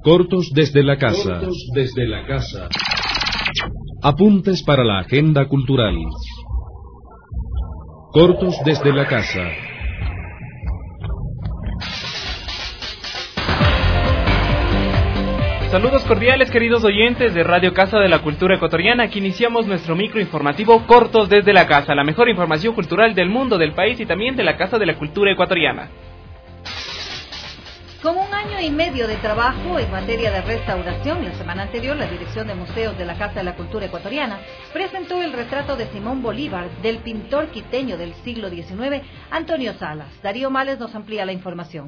Cortos desde la casa. Apuntes para la agenda cultural. Cortos desde la casa. Saludos cordiales, queridos oyentes de Radio Casa de la Cultura Ecuatoriana. Aquí iniciamos nuestro microinformativo Cortos desde la Casa, la mejor información cultural del mundo, del país y también de la Casa de la Cultura Ecuatoriana. Con un año y medio de trabajo en materia de restauración, la semana anterior la Dirección de Museos de la Casa de la Cultura Ecuatoriana presentó el retrato de Simón Bolívar del pintor quiteño del siglo XIX, Antonio Salas. Darío Males nos amplía la información.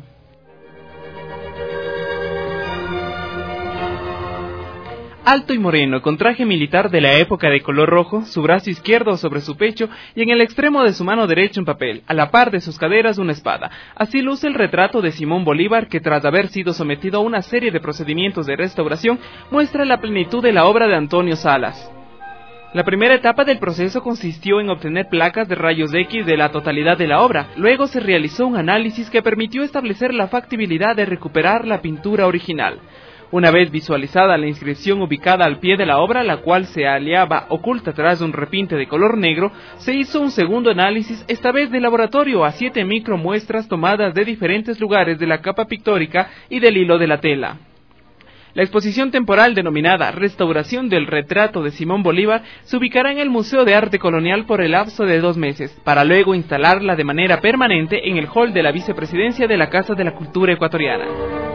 Alto y moreno, con traje militar de la época de color rojo, su brazo izquierdo sobre su pecho y en el extremo de su mano derecha un papel, a la par de sus caderas una espada. Así luce el retrato de Simón Bolívar, que tras haber sido sometido a una serie de procedimientos de restauración, muestra la plenitud de la obra de Antonio Salas. La primera etapa del proceso consistió en obtener placas de rayos X de la totalidad de la obra. Luego se realizó un análisis que permitió establecer la factibilidad de recuperar la pintura original. Una vez visualizada la inscripción ubicada al pie de la obra, la cual se hallaba oculta tras un repinte de color negro, se hizo un segundo análisis, esta vez de laboratorio, a 7 micromuestras tomadas de diferentes lugares de la capa pictórica y del hilo de la tela. La exposición temporal denominada Restauración del retrato de Simón Bolívar se ubicará en el Museo de Arte Colonial por el lapso de 2 meses, para luego instalarla de manera permanente en el hall de la Vicepresidencia de la Casa de la Cultura Ecuatoriana.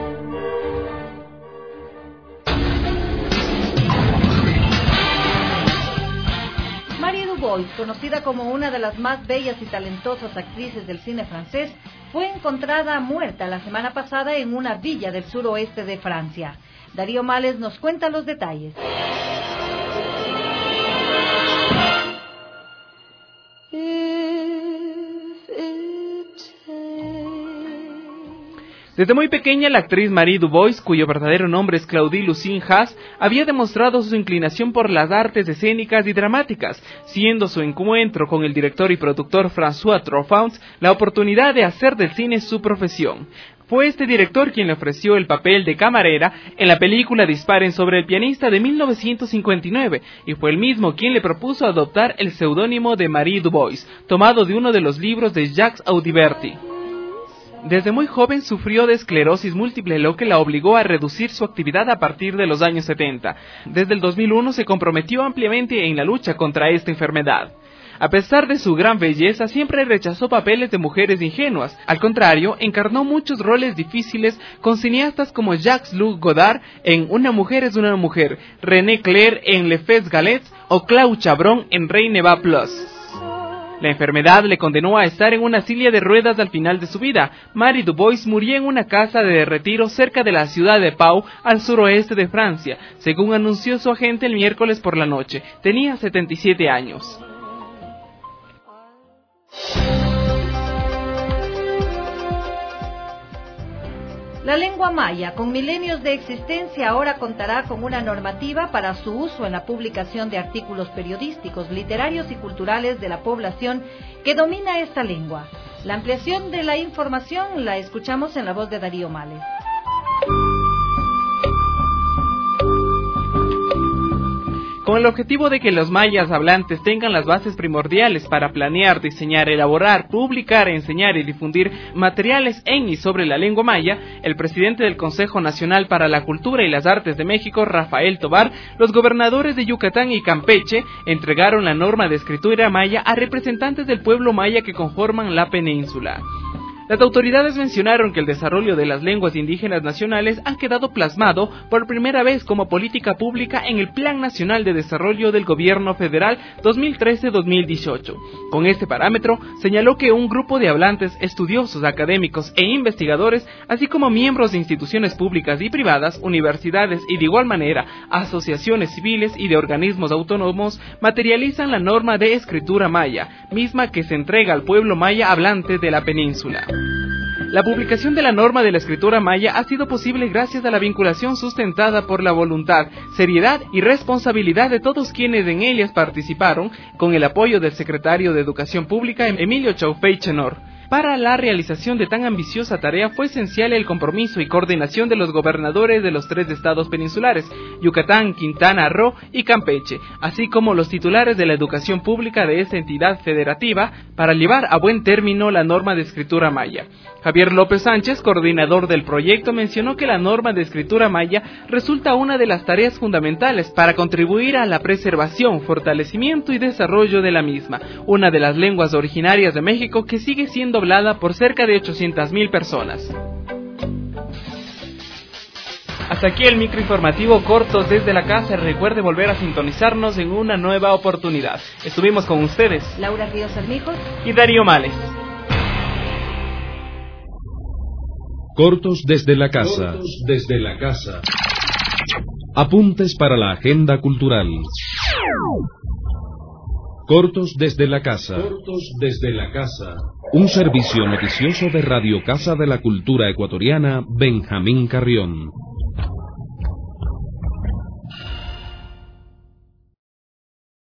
Conocida como una de las más bellas y talentosas actrices del cine francés, fue encontrada muerta la semana pasada en una villa del suroeste de Francia. Darío Males nos cuenta los detalles. Desde muy pequeña, la actriz Marie Dubois, cuyo verdadero nombre es Claudie Lucien Haas, había demostrado su inclinación por las artes escénicas y dramáticas, siendo su encuentro con el director y productor François Truffaut la oportunidad de hacer del cine su profesión. Fue este director quien le ofreció el papel de camarera en la película Disparen sobre el pianista de 1959, y fue el mismo quien le propuso adoptar el seudónimo de Marie Dubois, tomado de uno de los libros de Jacques Audiberti. Desde muy joven sufrió de esclerosis múltiple, lo que la obligó a reducir su actividad a partir de los años 70. Desde el 2001 se comprometió ampliamente en la lucha contra esta enfermedad. A pesar de su gran belleza, siempre rechazó papeles de mujeres ingenuas. Al contrario, encarnó muchos roles difíciles con cineastas como Jacques-Luc Godard en Una mujer es una mujer, René Clair en Les Fées Galets o Claude Chabrol en Reine va Plus. La enfermedad le condenó a estar en una silla de ruedas al final de su vida. Marie Dubois murió en una casa de retiro cerca de la ciudad de Pau, al suroeste de Francia, según anunció su agente el miércoles por la noche. Tenía 77 años. La lengua maya, con milenios de existencia, ahora contará con una normativa para su uso en la publicación de artículos periodísticos, literarios y culturales de la población que domina esta lengua. La ampliación de la información la escuchamos en la voz de Darío Males. Con el objetivo de que los mayas hablantes tengan las bases primordiales para planear, diseñar, elaborar, publicar, enseñar y difundir materiales en y sobre la lengua maya, el presidente del Consejo Nacional para la Cultura y las Artes de México, Rafael Tovar, los gobernadores de Yucatán y Campeche entregaron la norma de escritura maya a representantes del pueblo maya que conforman la península. Las autoridades mencionaron que el desarrollo de las lenguas indígenas nacionales han quedado plasmado por primera vez como política pública en el Plan Nacional de Desarrollo del Gobierno Federal 2013-2018. Con este parámetro, señaló que un grupo de hablantes, estudiosos, académicos e investigadores, así como miembros de instituciones públicas y privadas, universidades y de igual manera asociaciones civiles y de organismos autónomos, materializan la norma de escritura maya, misma que se entrega al pueblo maya hablante de la península. La publicación de la norma de la escritura maya ha sido posible gracias a la vinculación sustentada por la voluntad, seriedad y responsabilidad de todos quienes en ellas participaron, con el apoyo del secretario de Educación Pública, Emilio Chaufey Chenor. Para la realización de tan ambiciosa tarea fue esencial el compromiso y coordinación de los gobernadores de los 3 estados peninsulares, Yucatán, Quintana Roo y Campeche, así como los titulares de la educación pública de esta entidad federativa, para llevar a buen término la norma de escritura maya. Javier López Sánchez, coordinador del proyecto, mencionó que la norma de escritura maya resulta una de las tareas fundamentales para contribuir a la preservación, fortalecimiento y desarrollo de la misma, una de las lenguas originarias de México que sigue siendo hablada por cerca de 800,000 personas. Hasta aquí el microinformativo Cortos desde la Casa. Recuerde volver a sintonizarnos en una nueva oportunidad. Estuvimos con ustedes Laura Ríos Armijos y Darío Males. Cortos desde la casa. Apuntes para la agenda cultural. Cortos desde la casa. Un servicio noticioso de Radio Casa de la Cultura Ecuatoriana, Benjamín Carrión.